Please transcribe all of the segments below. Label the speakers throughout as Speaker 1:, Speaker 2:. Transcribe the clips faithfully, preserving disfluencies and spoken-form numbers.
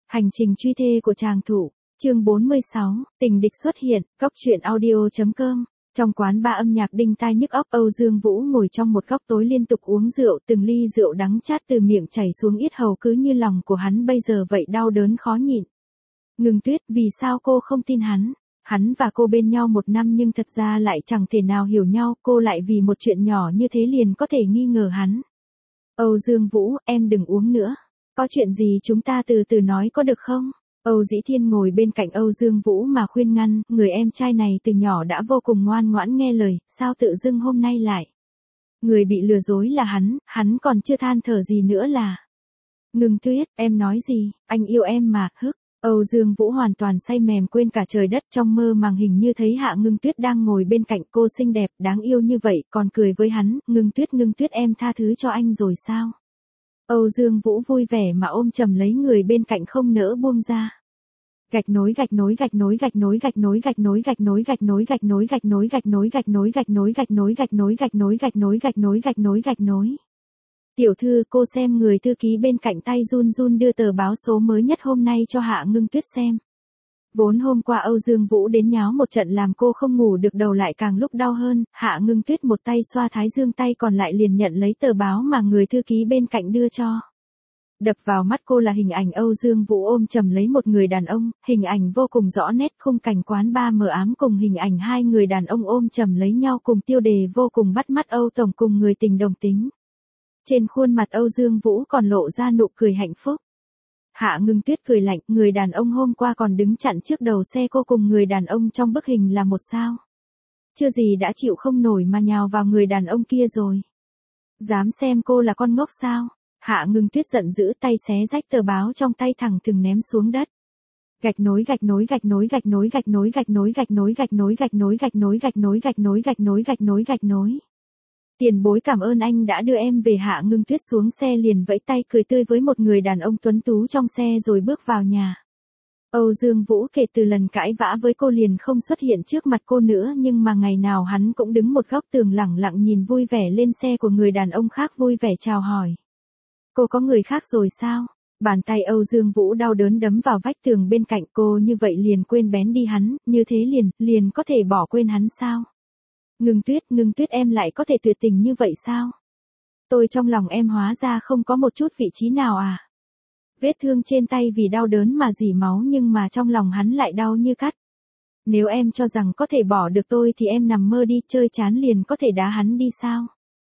Speaker 1: Hành trình truy thê của chàng thủ, chương bốn mươi sáu, tình địch xuất hiện, góc truyện audio chấm com. Trong quán bar âm nhạc đinh tai nhức óc, Âu Dương Vũ ngồi trong một góc tối liên tục uống rượu, từng ly rượu đắng chát từ miệng chảy xuống yết hầu cứ như lòng của hắn bây giờ vậy đau đớn khó nhịn. Ngưng Tuyết, vì sao cô không tin hắn? Hắn và cô bên nhau một năm nhưng thật ra lại chẳng thể nào hiểu nhau, cô lại vì một chuyện nhỏ như thế liền có thể nghi ngờ hắn. Âu Dương Vũ, em đừng uống nữa. Có chuyện gì chúng ta từ từ nói có được không? Âu Dĩ Thiên ngồi bên cạnh Âu Dương Vũ mà khuyên ngăn, người em trai này từ nhỏ đã vô cùng ngoan ngoãn nghe lời, sao tự dưng hôm nay lại? Người bị lừa dối là hắn, hắn còn chưa than thở gì nữa là. Ngưng Tuyết, em nói gì, anh yêu em mà, hức. Âu Dương Vũ hoàn toàn say mềm quên cả trời đất, trong mơ màng hình như thấy Hạ Ngưng Tuyết đang ngồi bên cạnh cô xinh đẹp, đáng yêu như vậy, còn cười với hắn, Ngưng Tuyết Ngưng Tuyết em tha thứ cho anh rồi sao? Âu Dương Vũ vui vẻ mà ôm chầm lấy người bên cạnh không nỡ buông ra. Gạch nối gạch nối gạch nối gạch nối gạch nối gạch nối gạch nối gạch nối gạch nối gạch nối gạch nối gạch nối gạch nối gạch nối gạch nối gạch nối gạch nối gạch nối gạch nối gạch nối. Tiểu thư, cô xem người thư ký bên cạnh tay run run đưa tờ báo số mới nhất hôm nay cho Hạ Ngưng Tuyết xem. Vốn hôm qua Âu Dương Vũ đến nháo một trận làm cô không ngủ được, đầu lại càng lúc đau hơn, Hạ Ngưng Tuyết một tay xoa thái dương, tay còn lại liền nhận lấy tờ báo mà người thư ký bên cạnh đưa cho. Đập vào mắt cô là hình ảnh Âu Dương Vũ ôm chầm lấy một người đàn ông, hình ảnh vô cùng rõ nét, khung cảnh quán bar mờ ám cùng hình ảnh hai người đàn ông ôm chầm lấy nhau cùng tiêu đề vô cùng bắt mắt Âu Tổng cùng người tình đồng tính. Trên khuôn mặt Âu Dương Vũ còn lộ ra nụ cười hạnh phúc. Hạ Ngưng Tuyết cười lạnh, người đàn ông hôm qua còn đứng chặn trước đầu xe cô cùng người đàn ông trong bức hình là một sao. Chưa gì đã chịu không nổi mà nhào vào người đàn ông kia rồi. Dám xem cô là con ngốc sao? Hạ Ngưng Tuyết giận dữ, tay xé rách tờ báo trong tay thẳng thừng ném xuống đất. Gạch nối gạch nối gạch nối gạch nối gạch nối gạch nối gạch nối gạch nối gạch nối gạch nối gạch nối gạch nối gạch nối gạch nối gạch nối. Tiền bối cảm ơn anh đã đưa em về. Hạ Ngưng Tuyết xuống xe liền vẫy tay cười tươi với một người đàn ông tuấn tú trong xe rồi bước vào nhà. Âu Dương Vũ kể từ lần cãi vã với cô liền không xuất hiện trước mặt cô nữa, nhưng mà ngày nào hắn cũng đứng một góc tường lẳng lặng nhìn vui vẻ lên xe của người đàn ông khác, vui vẻ chào hỏi. Cô có người khác rồi sao? Bàn tay Âu Dương Vũ đau đớn đấm vào vách tường bên cạnh, cô như vậy liền quên bén đi hắn, như thế liền, liền có thể bỏ quên hắn sao? Ngưng Tuyết, Ngưng Tuyết em lại có thể tuyệt tình như vậy sao? Tôi trong lòng em hóa ra không có một chút vị trí nào à? Vết thương trên tay vì đau đớn mà rỉ máu nhưng mà trong lòng hắn lại đau như cắt. Nếu em cho rằng có thể bỏ được tôi thì em nằm mơ đi, chơi chán liền có thể đá hắn đi sao?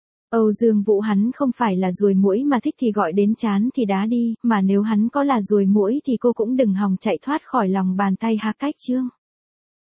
Speaker 1: Âu Dương Vũ hắn không phải là ruồi muỗi mà thích thì gọi đến chán thì đá đi, mà nếu hắn có là ruồi muỗi thì cô cũng đừng hòng chạy thoát khỏi lòng bàn tay Hạ Cách Trương.